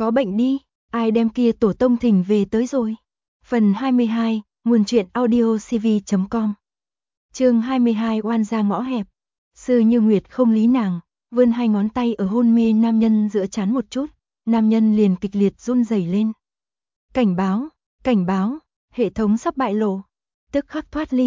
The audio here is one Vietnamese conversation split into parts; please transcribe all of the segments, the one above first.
Có bệnh đi, ai đem kia tổ tông thỉnh về tới rồi. Phần 22, nguồn truyện audiocv.com. Chương 22, oan gia ngõ hẹp. Sư Như Nguyệt không lý nàng, vươn hai ngón tay ở hôn mê nam nhân giữa trán một chút, nam nhân liền kịch liệt run rẩy lên. Cảnh báo, hệ thống sắp bại lộ. Tức khắc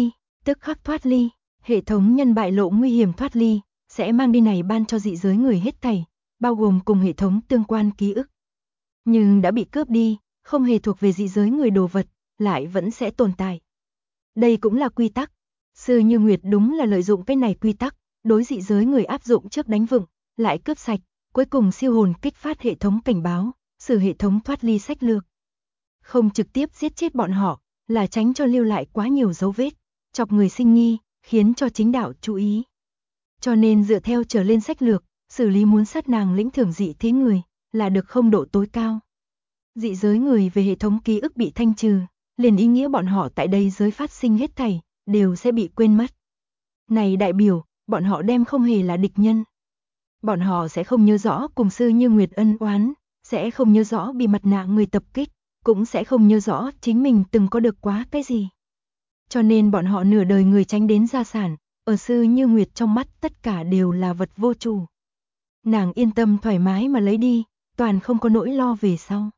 thoát ly, hệ thống nhân bại lộ nguy hiểm thoát ly, sẽ mang đi này ban cho dị giới người hết thảy, bao gồm cùng hệ thống tương quan ký ức. Nhưng đã bị cướp đi, không hề thuộc về dị giới người đồ vật, lại vẫn sẽ tồn tại. Đây cũng là quy tắc. Sư Như Nguyệt đúng là lợi dụng cái này quy tắc, đối dị giới người áp dụng trước đánh vựng, lại cướp sạch, cuối cùng siêu hồn kích phát hệ thống cảnh báo, sử hệ thống thoát ly sách lược. Không trực tiếp giết chết bọn họ, là tránh cho lưu lại quá nhiều dấu vết, chọc người sinh nghi, khiến cho chính đạo chú ý. Cho nên dựa theo trở lên sách lược, xử lý muốn sát nàng lĩnh thưởng dị thế người, là được không độ tối cao. Dị giới người về hệ thống ký ức bị thanh trừ, liền ý nghĩa bọn họ tại đây giới phát sinh hết thảy, đều sẽ bị quên mất. Này đại biểu, bọn họ đem không hề là địch nhân. Bọn họ sẽ không nhớ rõ cùng Sư Như Nguyệt ân oán, sẽ không nhớ rõ bị mặt nạ người tập kích, cũng sẽ không nhớ rõ chính mình từng có được quá cái gì. Cho nên bọn họ nửa đời người tránh đến gia sản, ở Sư Như Nguyệt trong mắt tất cả đều là vật vô chủ. Nàng yên tâm thoải mái mà lấy đi, toàn không có nỗi lo về sau.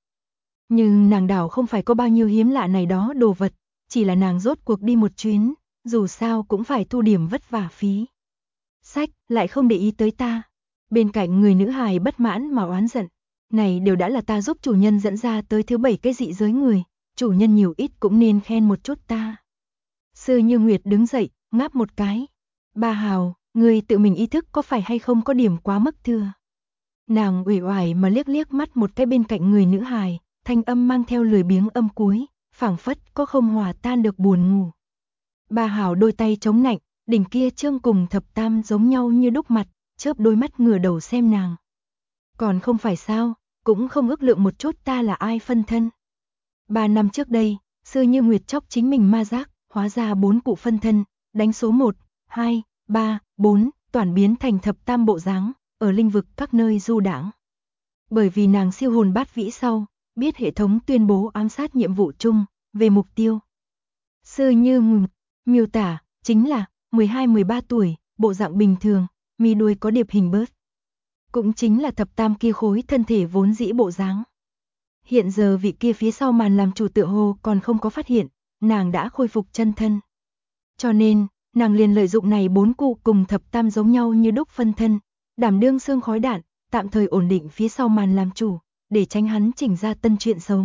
Nhưng nàng đảo không phải có bao nhiêu hiếm lạ này đó đồ vật, chỉ là nàng rốt cuộc đi một chuyến, dù sao cũng phải thu điểm vất vả phí. Sách, lại không để ý tới ta. Bên cạnh người nữ hài bất mãn mà oán giận. Này đều đã là ta giúp chủ nhân dẫn ra tới thứ 7 cái dị giới người, chủ nhân nhiều ít cũng nên khen một chút ta. Sư Như Nguyệt đứng dậy, ngáp một cái. Ba Hào, người tự mình ý thức có phải hay không có điểm quá mức thừa. Nàng uể oải mà liếc liếc mắt một cái bên cạnh người nữ hài, thanh âm mang theo lười biếng âm cuối, phảng phất có không hòa tan được buồn ngủ. Ba Hào đôi tay chống nạnh, đỉnh kia trương cùng thập tam giống nhau như đúc mặt, chớp đôi mắt ngửa đầu xem nàng. Còn không phải sao, cũng không ước lượng một chút ta là ai phân thân. 3 năm trước đây, Sư Như Nguyệt chóc chính mình ma giác, hóa ra 4 cụ phân thân, đánh số 1, 2, 3, 4, toàn biến thành thập tam bộ dáng, ở linh vực các nơi du đãng. Bởi vì nàng siêu hồn bát vĩ sau, biết hệ thống tuyên bố ám sát nhiệm vụ chung, về mục tiêu. Sư Như Nguyệt, miêu tả, chính là 12-13 tuổi, bộ dạng bình thường, mi đuôi có điệp hình bớt. Cũng chính là thập tam kia khối thân thể vốn dĩ bộ dáng. Hiện giờ vị kia phía sau màn làm chủ tựa hồ còn không có phát hiện, nàng đã khôi phục chân thân. Cho nên, nàng liền lợi dụng này 4 cụ cùng thập tam giống nhau như đúc phân thân, đảm đương xương khói đạn, tạm thời ổn định phía sau màn làm chủ, để tránh hắn chỉnh ra tân chuyện xấu.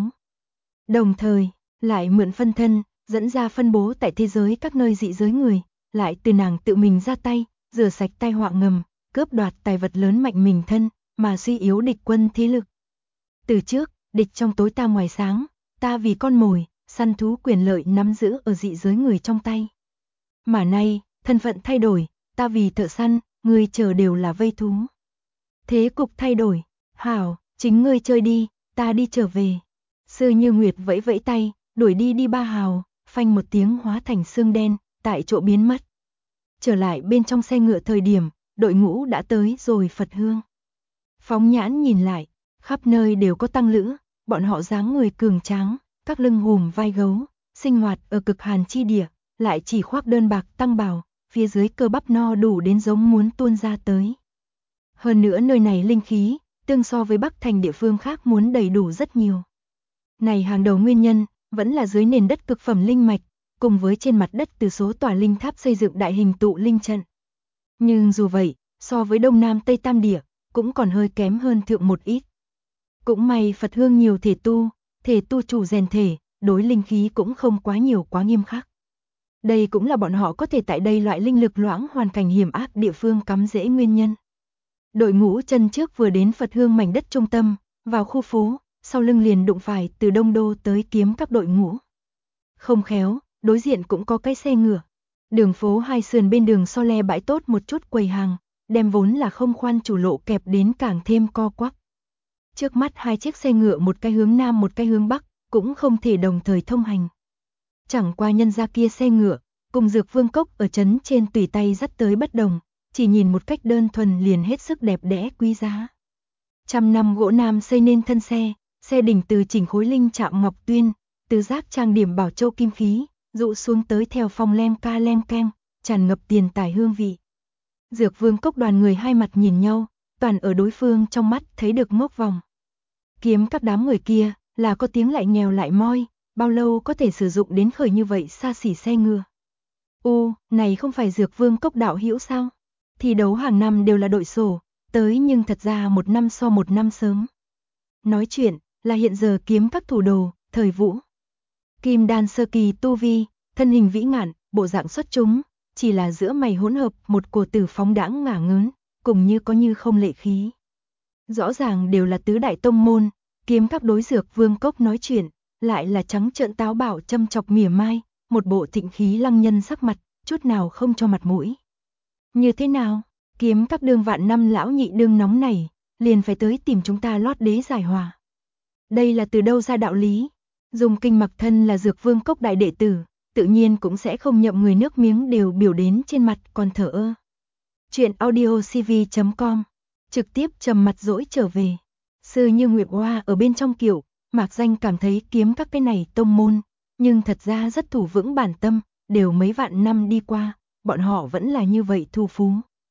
Đồng thời, lại mượn phân thân, dẫn ra phân bố tại thế giới các nơi dị giới người, lại từ nàng tự mình ra tay, rửa sạch tai họa ngầm, cướp đoạt tài vật lớn mạnh mình thân, mà suy yếu địch quân thế lực. Từ trước, địch trong tối ta ngoài sáng, ta vì con mồi, săn thú quyền lợi nắm giữ ở dị giới người trong tay. Mà nay, thân phận thay đổi, ta vì thợ săn, người chờ đều là vây thú. Thế cục thay đổi, hảo, chính ngươi chơi đi, ta đi trở về. Sư Như Nguyệt vẫy vẫy tay, đuổi đi Ba Hào, phanh một tiếng hóa thành xương đen, tại chỗ biến mất. Trở lại bên trong xe ngựa thời điểm, đội ngũ đã tới rồi Phật Hương. Phóng nhãn nhìn lại, khắp nơi đều có tăng lữ, bọn họ dáng người cường tráng, các lưng hùm vai gấu, sinh hoạt ở cực hàn chi địa, lại chỉ khoác đơn bạc tăng bào, phía dưới cơ bắp no đủ đến giống muốn tuôn ra tới. Hơn nữa nơi này linh khí, tương so với Bắc Thành địa phương khác muốn đầy đủ rất nhiều. Này hàng đầu nguyên nhân, vẫn là dưới nền đất cực phẩm linh mạch, cùng với trên mặt đất từ số tòa linh tháp xây dựng đại hình tụ linh trận. Nhưng dù vậy, so với Đông Nam Tây Tam Địa, cũng còn hơi kém hơn thượng một ít. Cũng may Phật Hương nhiều thể tu chủ rèn thể, đối linh khí cũng không quá nhiều quá nghiêm khắc. Đây cũng là bọn họ có thể tại đây loại linh lực loãng hoàn cảnh hiểm ác địa phương cắm rễ nguyên nhân. Đội ngũ chân trước vừa đến Phật Hương mảnh đất trung tâm, vào khu phố, sau lưng liền đụng phải từ Đông Đô tới kiếm các đội ngũ. Không khéo, đối diện cũng có cái xe ngựa. Đường phố hai sườn bên đường so le bãi tốt một chút quầy hàng, đem vốn là không khoan chủ lộ kẹp đến càng thêm co quắp. Trước mắt hai chiếc xe ngựa một cái hướng nam một cái hướng bắc, cũng không thể đồng thời thông hành. Chẳng qua nhân ra kia xe ngựa, cùng Dược Vương Cốc ở trấn trên tùy tay dắt tới bất đồng, chỉ nhìn một cách đơn thuần liền hết sức đẹp đẽ quý giá. 100 năm gỗ nam xây nên thân xe, Xe đỉnh từ Chỉnh Khối Linh chạm Ngọc Tuyên, từ giác trang điểm Bảo Châu kim khí, dụ xuống tới theo phong lem ca lem keng, tràn ngập tiền tài hương vị. Dược Vương Cốc đoàn người hai mặt nhìn nhau, toàn ở đối phương trong mắt thấy được ngốc vòng. Kiếm các đám người kia, là có tiếng lại nghèo lại moi, bao lâu có thể sử dụng đến khởi như vậy xa xỉ xe ngựa. Này không phải Dược Vương Cốc đạo hữu sao? Thi đấu hàng năm đều là đội sổ, tới nhưng thật ra một năm so một năm sớm. Nói chuyện, là hiện giờ kiếm các thủ đồ, Thời Vũ. Kim đan sơ kỳ tu vi, thân hình vĩ ngạn, bộ dạng xuất chúng, chỉ là giữa mày hỗn hợp một cổ tử phóng đãng ngả ngớn, cùng như có như không lệ khí. Rõ ràng đều là tứ đại tông môn, kiếm các đối Dược Vương Cốc nói chuyện, lại là trắng trợn táo bạo châm chọc mỉa mai, một bộ thịnh khí lăng nhân sắc mặt, chút nào không cho mặt mũi. Như thế nào? Kiếm các đương vạn năm lão nhị đương nóng này, liền phải tới tìm chúng ta lót đế giải hòa. Đây là từ đâu ra đạo lý? Dùng Kinh Mặc thân là Dược Vương Cốc đại đệ tử, tự nhiên cũng sẽ không nhậm người nước miếng đều biểu đến trên mặt còn thở ơ. Chuyện audiocv.com trực tiếp trầm mặt dỗi trở về. Sư Như Nguyệt Hoa ở bên trong kiểu, mạc danh cảm thấy kiếm các cái này tông môn, nhưng thật ra rất thủ vững bản tâm, đều mấy vạn năm đi qua, bọn họ vẫn là như vậy thu phú.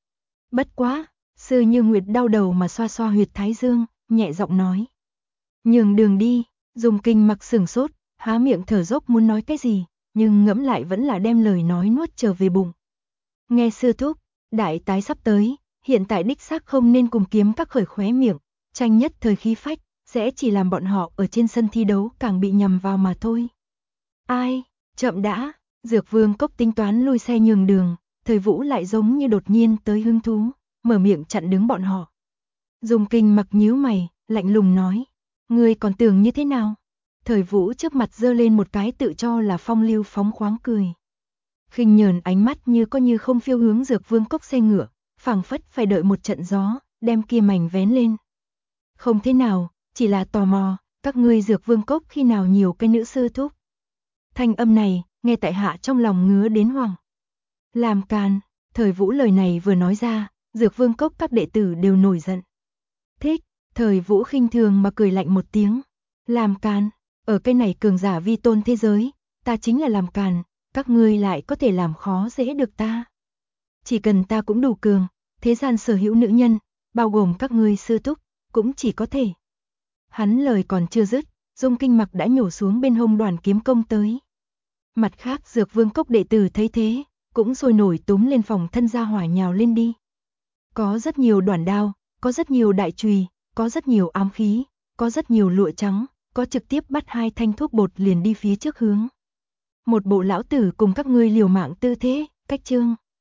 Bất quá, Sư Như Nguyệt đau đầu mà xoa xoa huyệt thái dương, nhẹ giọng nói. Nhường đường đi, Dùng Kinh Mặc sửng sốt, há miệng thở dốc muốn nói cái gì, nhưng ngẫm lại vẫn là đem lời nói nuốt trở về bụng. Nghe sư thúc, đại tái sắp tới, hiện tại đích xác không nên cùng kiếm các khởi khóe miệng, tranh nhất thời khí phách, sẽ chỉ làm bọn họ ở trên sân thi đấu càng bị nhầm vào mà thôi. Ai, chậm đã, Dược Vương Cốc tính toán lui xe nhường đường, Thời Vũ lại giống như đột nhiên tới hứng thú, mở miệng chặn đứng bọn họ. Dùng Kinh Mặc nhíu mày, lạnh lùng nói, ngươi còn tưởng như thế nào? Thời Vũ trước mặt giơ lên một cái tự cho là phong lưu phóng khoáng cười. Khinh nhờn ánh mắt như có như không phiêu hướng Dược Vương Cốc xe ngựa, phảng phất phải đợi một trận gió, đem kia mảnh vén lên. Không thế nào, chỉ là tò mò, các ngươi Dược Vương Cốc khi nào nhiều cái nữ sư thúc. Thanh âm này, nghe tại hạ trong lòng ngứa đến hoảng. Làm càn, Thời Vũ lời này vừa nói ra, Dược Vương Cốc các đệ tử đều nổi giận. Thích, Thời Vũ khinh thường mà cười lạnh một tiếng. Làm càn, ở cái này cường giả vi tôn thế giới, ta chính là làm càn, các ngươi lại có thể làm khó dễ được ta. Chỉ cần ta cũng đủ cường, thế gian sở hữu nữ nhân, bao gồm các ngươi sư thúc, cũng chỉ có thể. Hắn lời còn chưa dứt, Dung Kinh Mặc đã nhổ xuống bên hông đoàn kiếm công tới. Mặt khác Dược Vương Cốc đệ tử thấy thế, cũng sôi nổi túm lên phòng thân ra hỏa nhào lên đi. Có rất nhiều đoản đao, có rất nhiều đại chùy, có rất nhiều ám khí, có rất nhiều lụa trắng, có trực tiếp bắt hai thanh thuốc bột liền đi phía trước hướng. Một bộ lão tử cùng các ngươi liều mạng tư thế, cách trương.